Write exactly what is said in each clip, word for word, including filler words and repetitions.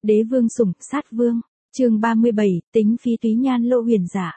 Đế vương sủng, sát vương. Chương ba mươi bảy, tính phí túy nhan lộ huyền giả.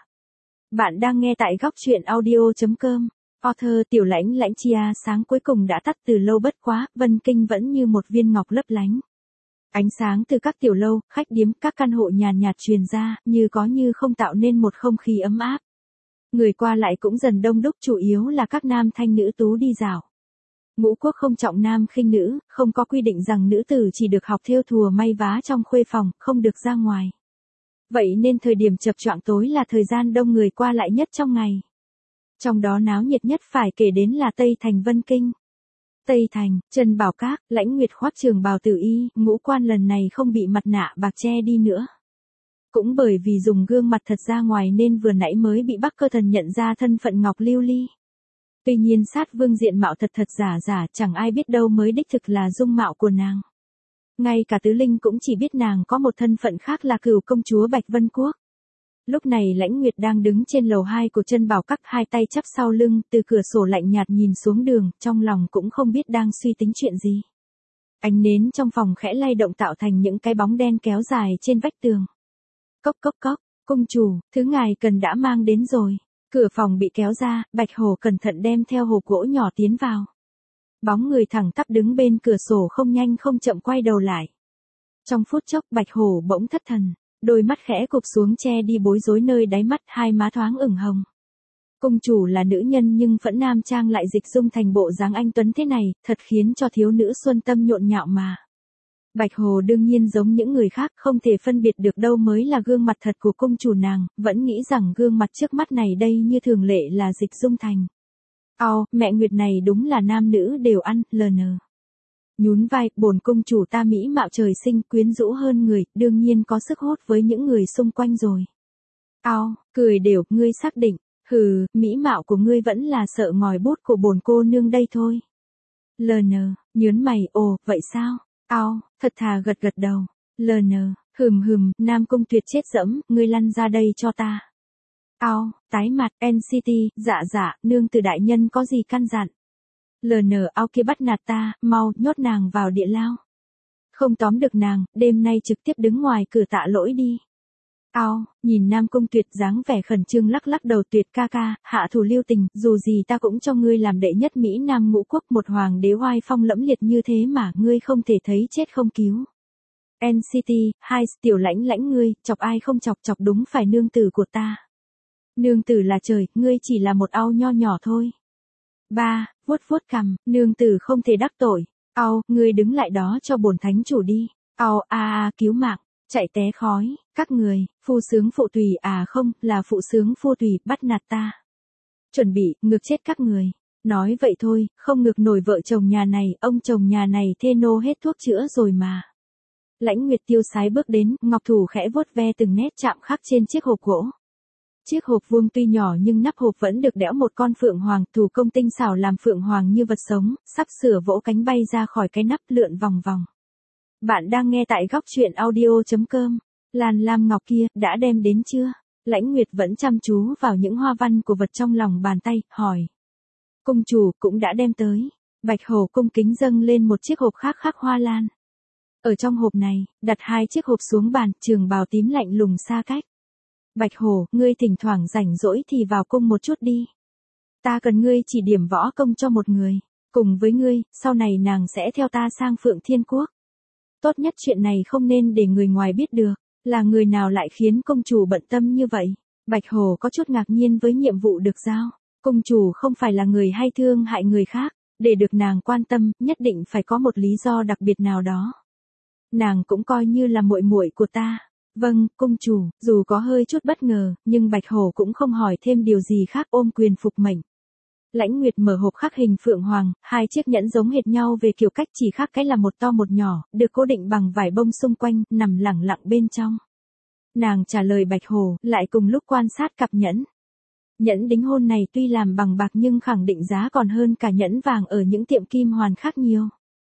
Bạn đang nghe tại góc truyện audio chấm com. Author Tiểu Lãnh Lãnh Chia sáng cuối cùng đã tắt từ lâu bất quá, Vân Kinh vẫn như một viên ngọc lấp lánh. Ánh sáng từ các tiểu lâu, khách điếm, các căn hộ nhàn nhạt truyền ra, như có như không tạo nên một không khí ấm áp. Người qua lại cũng dần đông đúc, chủ yếu là các nam thanh nữ tú đi dạo. Ngũ quốc không trọng nam khinh nữ, không có quy định rằng nữ tử chỉ được học thêu thùa may vá trong khuê phòng, không được ra ngoài. Vậy nên thời điểm chập choạng tối là thời gian đông người qua lại nhất trong ngày. Trong đó náo nhiệt nhất phải kể đến là Tây Thành Vân Kinh. Tây Thành, Trân Bảo Các, Lãnh Nguyệt khoác trường bào tử y, ngũ quan lần này không bị mặt nạ bạc che đi nữa. Cũng bởi vì dùng gương mặt thật ra ngoài nên vừa nãy mới bị Bắc Cơ Thần nhận ra thân phận Ngọc Lưu Ly. Tuy nhiên sát vương diện mạo thật thật giả giả, chẳng ai biết đâu mới đích thực là dung mạo của nàng. Ngay cả Tứ Linh cũng chỉ biết nàng có một thân phận khác là Cửu công chúa Bạch Vân Quốc. Lúc này Lãnh Nguyệt đang đứng trên lầu hai của Trân Bảo Các, hai tay chắp sau lưng, từ cửa sổ lạnh nhạt nhìn xuống đường, trong lòng cũng không biết đang suy tính chuyện gì. Ánh nến trong phòng khẽ lay động tạo thành những cái bóng đen kéo dài trên vách tường. Cốc cốc cốc, công chủ, thứ ngài cần đã mang đến rồi. Cửa phòng bị kéo ra, Bạch Hổ cẩn thận đem theo hộp gỗ nhỏ tiến vào. Bóng người thẳng tắp đứng bên cửa sổ không nhanh không chậm quay đầu lại. Trong phút chốc Bạch Hổ bỗng thất thần, đôi mắt khẽ cụp xuống che đi bối rối nơi đáy mắt, hai má thoáng ửng hồng. Công chủ là nữ nhân nhưng Phẫn Nam Trang lại dịch dung thành bộ dáng anh tuấn thế này, thật khiến cho thiếu nữ xuân tâm nhộn nhạo mà. Bạch Hồ đương nhiên giống những người khác, không thể phân biệt được đâu mới là gương mặt thật của công chủ nàng, vẫn nghĩ rằng gương mặt trước mắt này đây như thường lệ là dịch dung thành. Ao, mẹ Nguyệt này đúng là nam nữ đều ăn, lờ nờ. Nhún vai, bổn công chủ ta mỹ mạo trời sinh, quyến rũ hơn người, đương nhiên có sức hút với những người xung quanh rồi. Ao, cười đều, ngươi xác định, hừ, mỹ mạo của ngươi vẫn là sợ ngòi bút của bổn cô nương đây thôi. lờ nờ, nhớn mày, ồ, vậy sao? Ao, thật thà gật gật đầu. lờ nờ, hừm hừm, Nam Cung Tuyệt chết dẫm, ngươi lăn ra đây cho ta. Ao, tái mặt, en xê tê, dạ dạ, nương từ đại nhân có gì căn dặn. lờ nờ, ao kia bắt nạt ta, mau, nhốt nàng vào địa lao. Không tóm được nàng, đêm nay trực tiếp đứng ngoài cửa tạ lỗi đi. Ao, nhìn Nam Cung Tuyệt dáng vẻ khẩn trương lắc lắc đầu, Tuyệt ca ca, hạ thủ lưu tình, dù gì ta cũng cho ngươi làm đệ nhất Mỹ Nam ngũ quốc, một hoàng đế oai phong lẫm liệt như thế mà ngươi không thể thấy chết không cứu. en xê tê, hai, Tiểu Lãnh Lãnh ngươi, chọc ai không chọc, chọc đúng phải nương tử của ta. Nương tử là trời, ngươi chỉ là một ao nho nhỏ thôi. Ba, vuốt vuốt cằm, nương tử không thể đắc tội. Ao, ngươi đứng lại đó cho bổn thánh chủ đi. Ao, a a, cứu mạng, chạy té khói, các người, phu sướng phụ tùy à không, là phụ sướng phu tùy, bắt nạt ta. Chuẩn bị, ngược chết các người. Nói vậy thôi, không ngược nổi vợ chồng nhà này, ông chồng nhà này thê nô hết thuốc chữa rồi mà. Lãnh Nguyệt tiêu sái bước đến, ngọc thủ khẽ vuốt ve từng nét chạm khắc trên chiếc hộp gỗ. Chiếc hộp vuông tuy nhỏ nhưng nắp hộp vẫn được đẽo một con phượng hoàng, thủ công tinh xảo làm phượng hoàng như vật sống, sắp sửa vỗ cánh bay ra khỏi cái nắp lượn vòng vòng. Bạn đang nghe tại góc truyện audio chấm com. Làn lam ngọc kia, đã đem đến chưa? Lãnh Nguyệt vẫn chăm chú vào những hoa văn của vật trong lòng bàn tay, hỏi. Công chủ, cũng đã đem tới. Bạch Hổ cung kính dâng lên một chiếc hộp khác khắc hoa lan. Ở trong hộp này, đặt hai chiếc hộp xuống bàn, trường bào tím lạnh lùng xa cách. Bạch Hổ, ngươi thỉnh thoảng rảnh rỗi thì vào cung một chút đi. Ta cần ngươi chỉ điểm võ công cho một người. Cùng với ngươi, sau này nàng sẽ theo ta sang Phượng Thiên Quốc. Tốt nhất chuyện này không nên để người ngoài biết được. Là người nào lại khiến công chủ bận tâm như vậy? Bạch Hổ có chút ngạc nhiên với nhiệm vụ được giao. Công chủ không phải là người hay thương hại người khác. Để được nàng quan tâm, nhất định phải có một lý do đặc biệt nào đó. Nàng cũng coi như là muội muội của ta. Vâng, công chủ, dù có hơi chút bất ngờ, nhưng Bạch Hổ cũng không hỏi thêm điều gì khác, ôm quyền phục mệnh. Lãnh Nguyệt mở hộp khắc hình phượng hoàng, hai chiếc nhẫn giống hệt nhau về kiểu cách, chỉ khác cái là một to một nhỏ, được cố định bằng vải bông xung quanh, nằm lẳng lặng bên trong. Nàng trả lời Bạch Hổ, lại cùng lúc quan sát cặp nhẫn. Nhẫn đính hôn này tuy làm bằng bạc nhưng khẳng định giá còn hơn cả nhẫn vàng ở những tiệm kim hoàn khác nhiều.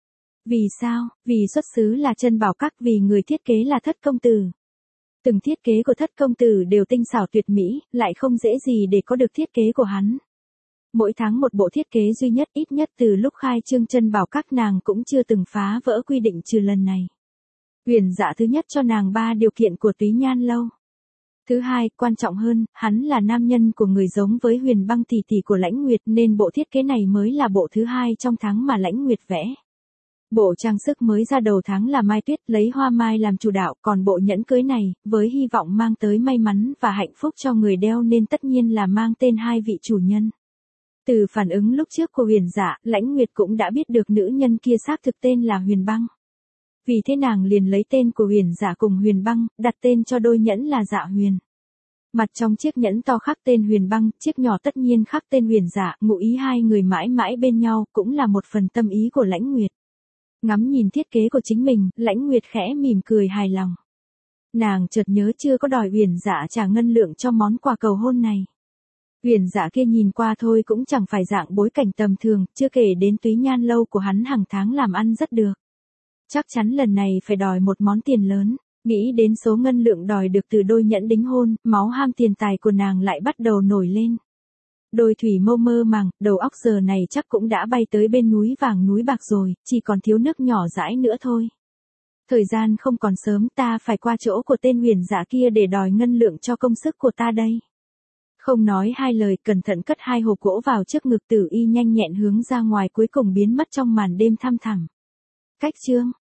Vì sao? Vì xuất xứ là Trân Bảo Các, vì người thiết kế là Thất công tử. Từng thiết kế của Thất công tử đều tinh xảo tuyệt mỹ, lại không dễ gì để có được thiết kế của hắn. Mỗi tháng một bộ thiết kế duy nhất, ít nhất từ lúc khai trương Trân Bảo Các nàng cũng chưa từng phá vỡ quy định trừ lần này. Huyền Dạ thứ nhất cho nàng ba điều kiện của Túy Nhan lâu. Thứ hai, quan trọng hơn, hắn là nam nhân của người giống với Huyền Băng tỷ tỷ của Lãnh Nguyệt nên bộ thiết kế này mới là bộ thứ hai trong tháng mà Lãnh Nguyệt vẽ. Bộ trang sức mới ra đầu tháng là mai tuyết lấy hoa mai làm chủ đạo, còn bộ nhẫn cưới này, với hy vọng mang tới may mắn và hạnh phúc cho người đeo nên tất nhiên là mang tên hai vị chủ nhân. Từ phản ứng lúc trước của Huyền Dạ, Lãnh Nguyệt cũng đã biết được nữ nhân kia xác thực tên là Huyền Băng. Vì thế nàng liền lấy tên của Huyền Dạ cùng Huyền Băng, đặt tên cho đôi nhẫn là Dạ Huyền. Mặt trong chiếc nhẫn to khắc tên Huyền Băng, chiếc nhỏ tất nhiên khắc tên Huyền Dạ, ngụ ý hai người mãi mãi bên nhau, cũng là một phần tâm ý của Lãnh Nguyệt. Ngắm nhìn thiết kế của chính mình, Lãnh Nguyệt khẽ mỉm cười hài lòng. Nàng chợt nhớ chưa có đòi Huyền Dạ trả ngân lượng cho món quà cầu hôn này. Huyền Dạ kia nhìn qua thôi cũng chẳng phải dạng bối cảnh tầm thường, chưa kể đến Túy Nhan lâu của hắn hàng tháng làm ăn rất được. Chắc chắn lần này phải đòi một món tiền lớn, nghĩ đến số ngân lượng đòi được từ đôi nhẫn đính hôn, máu ham tiền tài của nàng lại bắt đầu nổi lên. Đôi thủy mâu mơ màng, đầu óc giờ này chắc cũng đã bay tới bên núi vàng núi bạc rồi, chỉ còn thiếu nước nhỏ dãi nữa thôi. Thời gian không còn sớm, ta phải qua chỗ của tên Huyền Dạ kia để đòi ngân lượng cho công sức của ta đây. Không nói hai lời, cẩn thận cất hai hộp gỗ vào trước ngực Tử Y nhanh nhẹn hướng ra ngoài cuối cùng biến mất trong màn đêm thăm thẳm. Cách chương